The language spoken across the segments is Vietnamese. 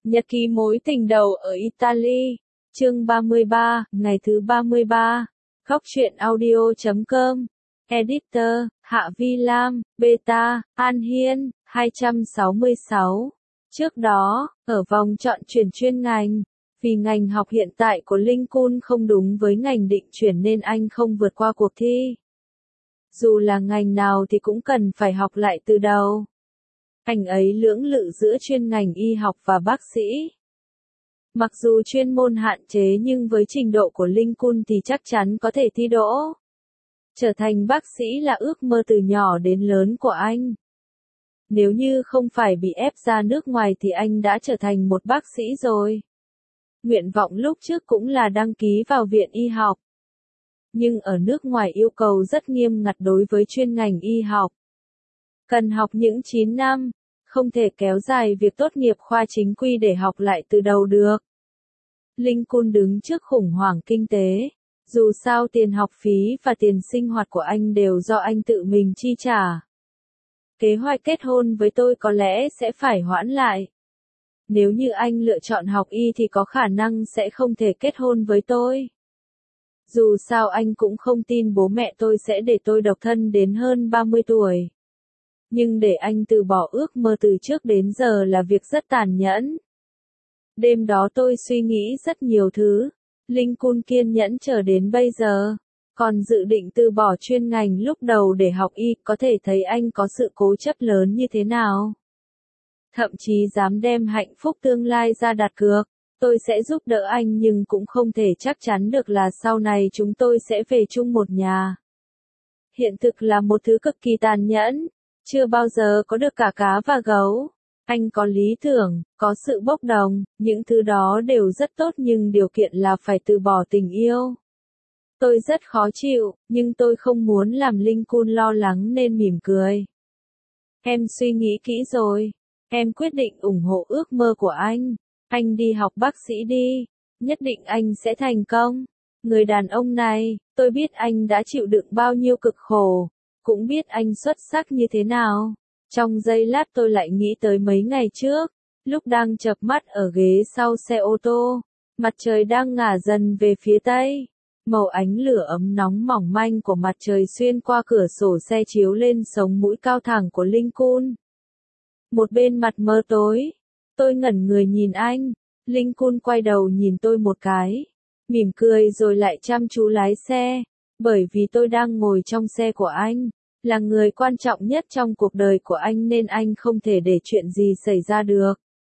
Nhật ký mối tình đầu ở Italy, chương 33, ngày thứ 33, Khóc Chuyện Audio.com, Editor, Hạ Vi Lam, Beta, An Hiên, 266. Trước đó, ở vòng chọn chuyển chuyên ngành, vì ngành học hiện tại của Linh Kun không đúng với ngành định chuyển nên anh không vượt qua cuộc thi. Dù là ngành nào thì cũng cần phải học lại từ đầu. Anh ấy lưỡng lự giữa chuyên ngành y học và bác sĩ. Mặc dù chuyên môn hạn chế nhưng với trình độ của Linh Kun thì chắc chắn có thể thi đỗ. Trở thành bác sĩ là ước mơ từ nhỏ đến lớn của anh. Nếu như không phải bị ép ra nước ngoài thì anh đã trở thành một bác sĩ rồi. Nguyện vọng lúc trước cũng là đăng ký vào viện y học. Nhưng ở nước ngoài yêu cầu rất nghiêm ngặt đối với chuyên ngành y học. Cần học những 9 năm, không thể kéo dài việc tốt nghiệp khoa chính quy để học lại từ đầu được. Linh Kun đứng trước khủng hoảng kinh tế. Dù sao tiền học phí và tiền sinh hoạt của anh đều do anh tự mình chi trả. Kế hoạch kết hôn với tôi có lẽ sẽ phải hoãn lại. Nếu như anh lựa chọn học y thì có khả năng sẽ không thể kết hôn với tôi. Dù sao anh cũng không tin bố mẹ tôi sẽ để tôi độc thân đến hơn 30 tuổi. Nhưng để anh từ bỏ ước mơ từ trước đến giờ là việc rất tàn nhẫn. Đêm đó tôi suy nghĩ rất nhiều thứ. Linh Kun kiên nhẫn chờ đến bây giờ. Còn dự định từ bỏ chuyên ngành lúc đầu để học y, có thể thấy anh có sự cố chấp lớn như thế nào. Thậm chí dám đem hạnh phúc tương lai ra đặt cược. Tôi sẽ giúp đỡ anh nhưng cũng không thể chắc chắn được là sau này chúng tôi sẽ về chung một nhà. Hiện thực là một thứ cực kỳ tàn nhẫn. Chưa bao giờ có được cả cá và gấu. Anh có lý tưởng, có sự bốc đồng, những thứ đó đều rất tốt nhưng điều kiện là phải từ bỏ tình yêu. Tôi rất khó chịu, nhưng tôi không muốn làm Linh Kun lo lắng nên mỉm cười. Em suy nghĩ kỹ rồi. Em quyết định ủng hộ ước mơ của anh. Anh đi học bác sĩ đi. Nhất định anh sẽ thành công. Người đàn ông này, tôi biết anh đã chịu đựng bao nhiêu cực khổ. Cũng biết anh xuất sắc như thế nào. Trong giây lát tôi lại nghĩ tới mấy ngày trước, lúc đang chợp mắt ở ghế sau xe ô tô, mặt trời đang ngả dần về phía tây. Màu ánh lửa ấm nóng mỏng manh của mặt trời xuyên qua cửa sổ xe chiếu lên sống mũi cao thẳng của Linh Kun. Một bên mặt mờ tối, tôi ngẩn người nhìn anh. Linh Kun quay đầu nhìn tôi một cái, mỉm cười rồi lại chăm chú lái xe, bởi vì tôi đang ngồi trong xe của anh. Là người quan trọng nhất trong cuộc đời của anh nên anh không thể để chuyện gì xảy ra được.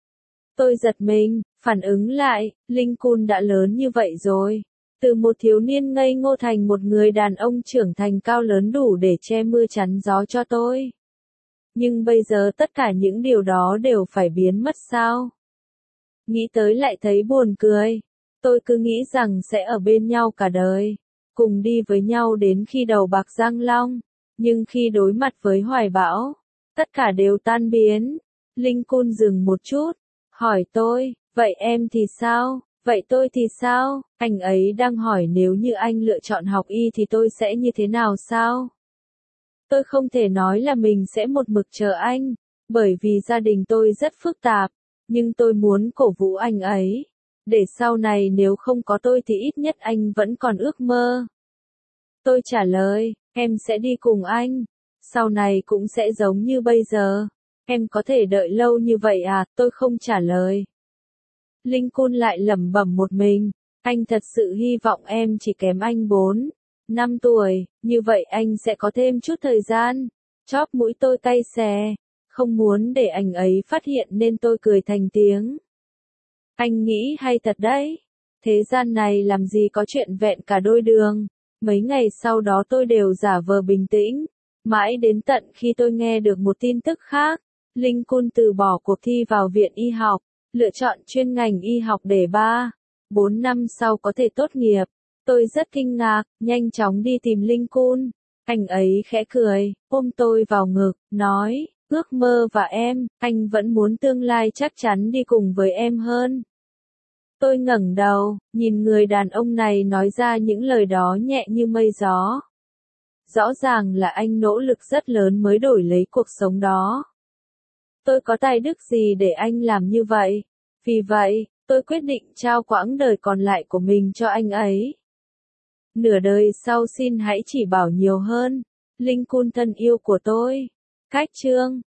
Tôi giật mình, phản ứng lại, Linh Kun đã lớn như vậy rồi. Từ một thiếu niên ngây ngô thành một người đàn ông trưởng thành cao lớn đủ để che mưa chắn gió cho tôi. Nhưng bây giờ tất cả những điều đó đều phải biến mất sao? Nghĩ tới lại thấy buồn cười. Tôi cứ nghĩ rằng sẽ ở bên nhau cả đời. Cùng đi với nhau đến khi đầu bạc răng long. Nhưng khi đối mặt với hoài bão, tất cả đều tan biến. Linh Kun dừng một chút, hỏi tôi, vậy em thì sao, vậy tôi thì sao? Anh ấy đang hỏi nếu như anh lựa chọn học y thì tôi sẽ như thế nào sao? Tôi không thể nói là mình sẽ một mực chờ anh, bởi vì gia đình tôi rất phức tạp, nhưng tôi muốn cổ vũ anh ấy, để sau này nếu không có tôi thì ít nhất anh vẫn còn ước mơ. Tôi trả lời, em sẽ đi cùng anh. Sau này cũng sẽ giống như bây giờ. Em có thể đợi lâu như vậy à? Tôi không trả lời. Linh Kun lại lẩm bẩm một mình. Anh thật sự hy vọng em chỉ kém anh 4, 5 tuổi. Như vậy anh sẽ có thêm chút thời gian. Chóp mũi tôi cay xè. Không muốn để anh ấy phát hiện nên tôi cười thành tiếng. Anh nghĩ hay thật đấy. Thế gian này làm gì có chuyện vẹn cả đôi đường. Mấy ngày sau đó tôi đều giả vờ bình tĩnh, mãi đến tận khi tôi nghe được một tin tức khác. Linh Kun từ bỏ cuộc thi vào viện y học, lựa chọn chuyên ngành y học để 3-4 năm sau có thể tốt nghiệp. Tôi rất kinh ngạc, nhanh chóng đi tìm Linh Kun. Anh ấy khẽ cười, ôm tôi vào ngực, nói, ước mơ và em, anh vẫn muốn tương lai chắc chắn đi cùng với em hơn. Tôi ngẩng đầu, nhìn người đàn ông này nói ra những lời đó nhẹ như mây gió. Rõ ràng là anh nỗ lực rất lớn mới đổi lấy cuộc sống đó. Tôi có tài đức gì để anh làm như vậy? Vì vậy, tôi quyết định trao quãng đời còn lại của mình cho anh ấy. Nửa đời sau xin hãy chỉ bảo nhiều hơn. Lincoln thân yêu của tôi. Cách chương